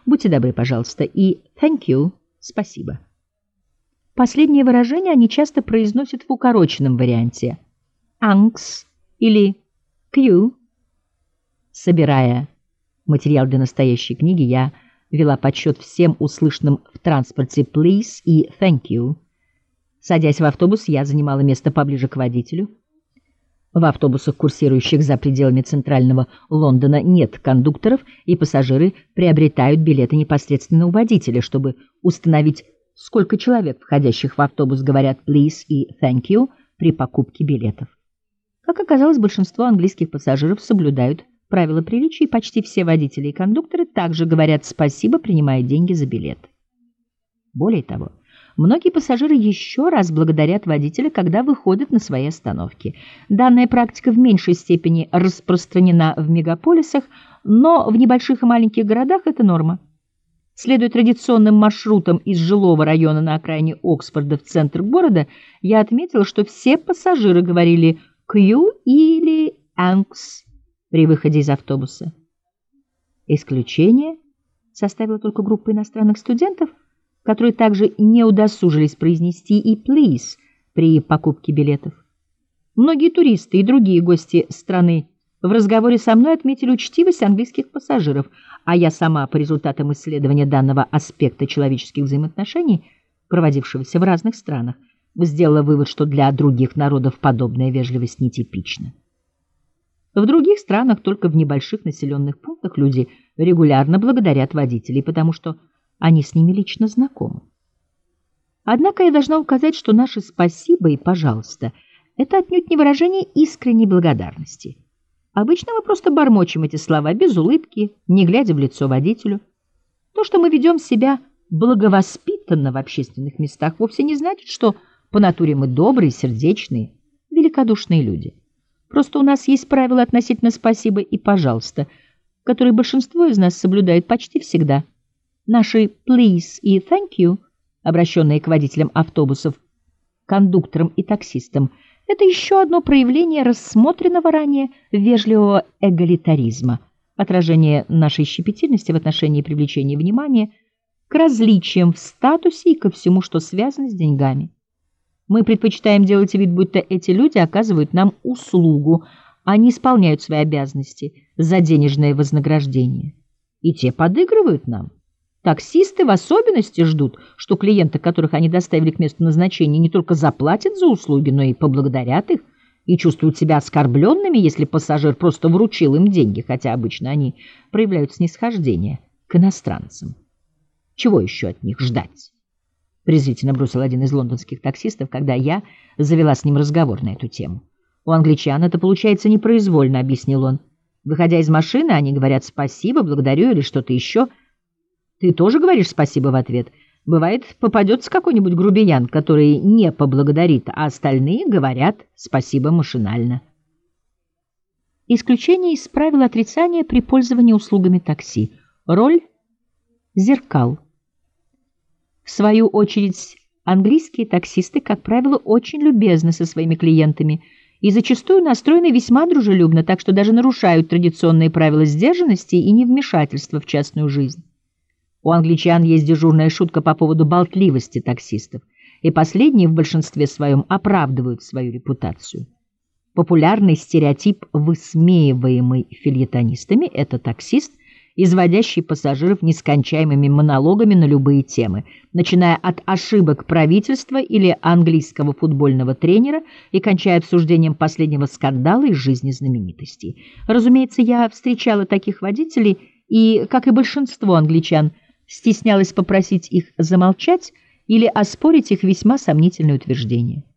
«Будьте добры, пожалуйста», и «thank you» — «спасибо». Последнее выражение они часто произносят в укороченном варианте «thanks» или «q». Собирая материал для настоящей книги, я вела подсчет всем услышанным в транспорте «please» и «thank you». Садясь в автобус, я занимала место поближе к водителю. В автобусах, курсирующих за пределами центрального Лондона, нет кондукторов, и пассажиры приобретают билеты непосредственно у водителя, чтобы установить, сколько человек, входящих в автобус, говорят «please» и «thank you» при покупке билетов. Как оказалось, большинство английских пассажиров соблюдают правила приличия, и почти все водители и кондукторы также говорят «спасибо», принимая деньги за билеты. Более того, многие пассажиры еще раз благодарят водителя, когда выходят на свои остановки. Данная практика в меньшей степени распространена в мегаполисах, но в небольших и маленьких городах это норма. Следуя традиционным маршрутам из жилого района на окраине Оксфорда в центр города, я отметила, что все пассажиры говорили «q» или «thanks» при выходе из автобуса. Исключение составила только группа иностранных студентов, которые также не удосужились произнести и «please» при покупке билетов. Многие туристы и другие гости страны в разговоре со мной отметили учтивость английских пассажиров, а я сама по результатам исследования данного аспекта человеческих взаимоотношений, проводившегося в разных странах, сделала вывод, что для других народов подобная вежливость нетипична. В других странах, только в небольших населенных пунктах, люди регулярно благодарят водителей, потому что они с ними лично знакомы. Однако я должна указать, что наше «спасибо» и «пожалуйста» — это отнюдь не выражение искренней благодарности. Обычно мы просто бормочем эти слова без улыбки, не глядя в лицо водителю. То, что мы ведем себя благовоспитанно в общественных местах, вовсе не значит, что по натуре мы добрые, сердечные, великодушные люди. Просто у нас есть правила относительно «спасибо» и «пожалуйста», которые большинство из нас соблюдает почти всегда. Наши «please» и «thank you», обращенные к водителям автобусов, кондукторам и таксистам, это еще одно проявление рассмотренного ранее вежливого эгалитаризма, отражение нашей щепетильности в отношении привлечения внимания к различиям в статусе и ко всему, что связано с деньгами. Мы предпочитаем делать вид, будто эти люди оказывают нам услугу, а не исполняют свои обязанности за денежное вознаграждение. И те подыгрывают нам. Таксисты в особенности ждут, что клиенты, которых они доставили к месту назначения, не только заплатят за услуги, но и поблагодарят их, и чувствуют себя оскорбленными, если пассажир просто вручил им деньги, хотя обычно они проявляют снисхождение к иностранцам. Чего еще от них ждать? Презрительно бросил один из лондонских таксистов, когда я завела с ним разговор на эту тему. У англичан это получается непроизвольно, объяснил он. Выходя из машины, они говорят «спасибо», «благодарю» или что-то еще. Ты тоже говоришь «спасибо» в ответ? Бывает, попадется какой-нибудь грубиян, который не поблагодарит, а остальные говорят «спасибо» машинально. Исключение из правила отрицания при пользовании услугами такси. Роль зеркал. В свою очередь, английские таксисты, как правило, очень любезны со своими клиентами и зачастую настроены весьма дружелюбно, так что даже нарушают традиционные правила сдержанности и невмешательства в частную жизнь. У англичан есть дежурная шутка по поводу болтливости таксистов, и последние в большинстве своем оправдывают свою репутацию. Популярный стереотип, высмеиваемый фельетонистами, это таксист, изводящий пассажиров нескончаемыми монологами на любые темы, начиная от ошибок правительства или английского футбольного тренера и кончая обсуждением последнего скандала из жизни знаменитостей. Разумеется, я встречала таких водителей и, как и большинство англичан, стеснялась попросить их замолчать или оспорить их весьма сомнительные утверждения.